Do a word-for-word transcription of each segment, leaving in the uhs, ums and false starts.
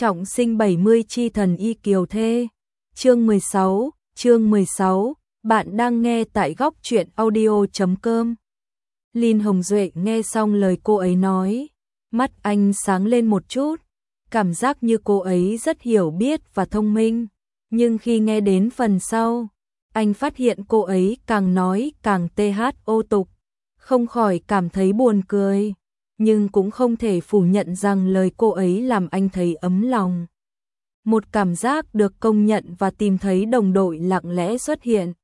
Trọng sinh bảy mươi chi thần y kiều thê. Chương mười sáu, chương mười sáu, bạn đang nghe tại góc truyện audio chấm com. Lin Hồng Duệ nghe xong lời cô ấy nói, mắt anh sáng lên một chút, cảm giác như cô ấy rất hiểu biết và thông minh, nhưng khi nghe đến phần sau, anh phát hiện cô ấy càng nói càng thô tục, không khỏi cảm thấy buồn cười, nhưng cũng không thể phủ nhận rằng lời cô ấy làm anh thấy ấm lòng. Một cảm giác được công nhận và tìm thấy đồng đội lặng lẽ xuất hiện.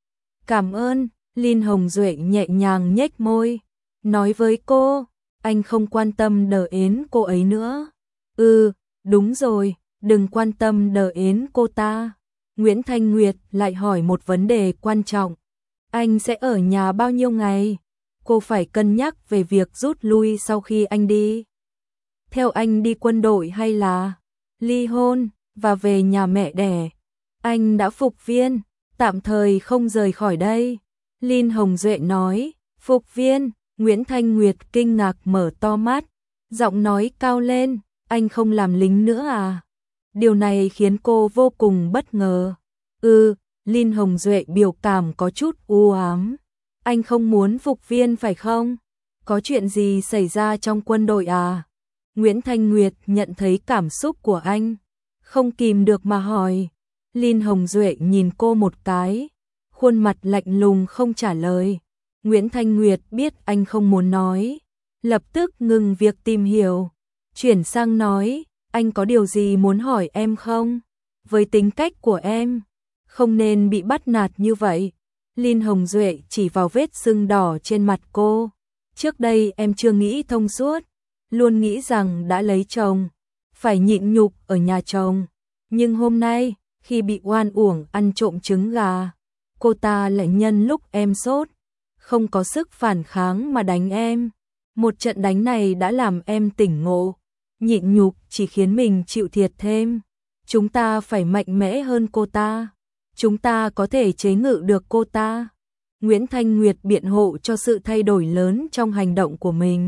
Cảm ơn, Lin Hồng Duệ nhẹ nhàng nhếch môi, nói với cô, anh không quan tâm đờ ến cô ấy nữa. Ừ, đúng rồi, đừng quan tâm đờ ến cô ta. Nguyễn Thanh Nguyệt lại hỏi một vấn đề quan trọng. Anh sẽ ở nhà bao nhiêu ngày? Cô phải cân nhắc về việc rút lui sau khi anh đi. Theo anh đi quân đội hay là ly hôn và về nhà mẹ đẻ? Anh đã phục viên, tạm thời không rời khỏi đây. Lin Hồng Duệ nói, phục viên. Nguyễn Thanh Nguyệt kinh ngạc mở to mắt, giọng nói cao lên, anh không làm lính nữa à? Điều này khiến cô vô cùng bất ngờ. Ừ, Lin Hồng Duệ biểu cảm có chút u ám. Anh không muốn phục viên phải không? Có chuyện gì xảy ra trong quân đội à? Nguyễn Thanh Nguyệt nhận thấy cảm xúc của anh, không kìm được mà hỏi. Lin Hồng Duệ nhìn cô một cái, khuôn mặt lạnh lùng không trả lời. Nguyễn Thanh Nguyệt biết anh không muốn nói, lập tức ngừng việc tìm hiểu, chuyển sang nói, anh có điều gì muốn hỏi em không? Với tính cách của em, không nên bị bắt nạt như vậy. Lin Hồng Duệ chỉ vào vết sưng đỏ trên mặt cô. Trước đây em chưa nghĩ thông suốt, luôn nghĩ rằng đã lấy chồng, phải nhịn nhục ở nhà chồng. Nhưng hôm nay, khi bị oan uổng ăn trộm trứng gà, cô ta lại nhân lúc em sốt, không có sức phản kháng mà đánh em. Một trận đánh này đã làm em tỉnh ngộ, nhịn nhục chỉ khiến mình chịu thiệt thêm. Chúng ta phải mạnh mẽ hơn cô ta. Chúng ta có thể chế ngự được cô ta. Nguyễn Thanh Nguyệt biện hộ cho sự thay đổi lớn trong hành động của mình.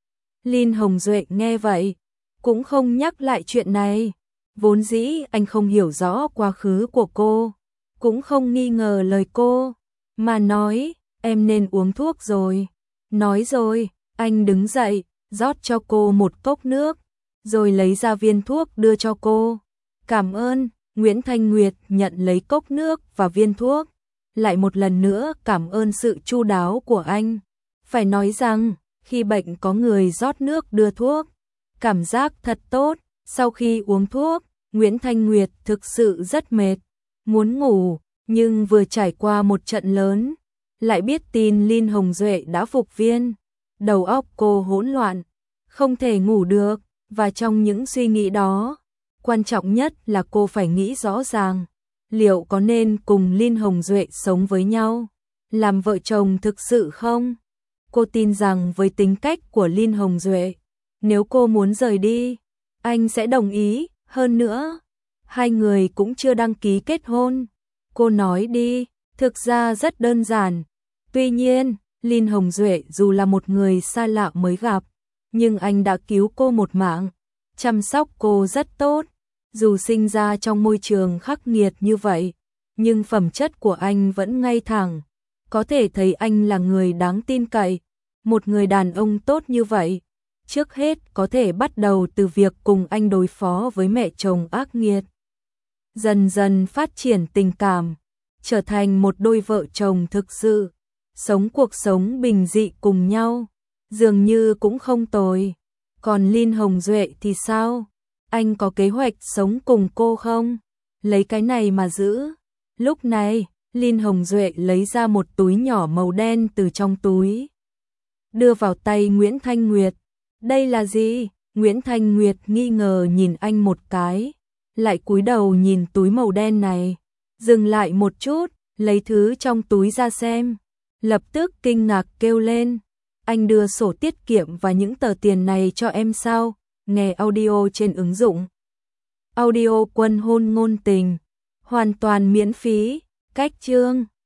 Lin Hồng Duệ nghe vậy, cũng không nhắc lại chuyện này. Vốn dĩ anh không hiểu rõ quá khứ của cô, cũng không nghi ngờ lời cô, mà nói, em nên uống thuốc rồi. Nói rồi, anh đứng dậy, rót cho cô một cốc nước, rồi lấy ra viên thuốc đưa cho cô. Cảm ơn. Nguyễn Thanh Nguyệt nhận lấy cốc nước và viên thuốc, lại một lần nữa cảm ơn sự chu đáo của anh. Phải nói rằng, khi bệnh có người rót nước đưa thuốc, cảm giác thật tốt. Sau khi uống thuốc, Nguyễn Thanh Nguyệt thực sự rất mệt, muốn ngủ, nhưng vừa trải qua một trận lớn, lại biết tin Lin Hồng Duệ đã phục viên. Đầu óc cô hỗn loạn, không thể ngủ được, và trong những suy nghĩ đó, quan trọng nhất là cô phải nghĩ rõ ràng, liệu có nên cùng Lin Hồng Duệ sống với nhau, làm vợ chồng thực sự không? Cô tin rằng với tính cách của Lin Hồng Duệ, nếu cô muốn rời đi, anh sẽ đồng ý. Hơn nữa, hai người cũng chưa đăng ký kết hôn. Cô nói đi, thực ra rất đơn giản. Tuy nhiên, Lin Hồng Duệ dù là một người xa lạ mới gặp, nhưng anh đã cứu cô một mạng, chăm sóc cô rất tốt. Dù sinh ra trong môi trường khắc nghiệt như vậy, nhưng phẩm chất của anh vẫn ngay thẳng. Có thể thấy anh là người đáng tin cậy. Một người đàn ông tốt như vậy, trước hết có thể bắt đầu từ việc cùng anh đối phó với mẹ chồng ác nghiệt. Dần dần phát triển tình cảm, trở thành một đôi vợ chồng thực sự, sống cuộc sống bình dị cùng nhau, dường như cũng không tồi. Còn Lin Hồng Duệ thì sao? Anh có kế hoạch sống cùng cô không? Lấy cái này mà giữ. Lúc này, Lin Hồng Duệ lấy ra một túi nhỏ màu đen từ trong túi, đưa vào tay Nguyễn Thanh Nguyệt. Đây là gì? Nguyễn Thanh Nguyệt nghi ngờ nhìn anh một cái, lại cúi đầu nhìn túi màu đen này, dừng lại một chút, lấy thứ trong túi ra xem, lập tức kinh ngạc kêu lên, anh đưa sổ tiết kiệm và những tờ tiền này cho em sao? Nghe audio trên ứng dụng Audio Quân Hôn Ngôn Tình, hoàn toàn miễn phí. Cách chương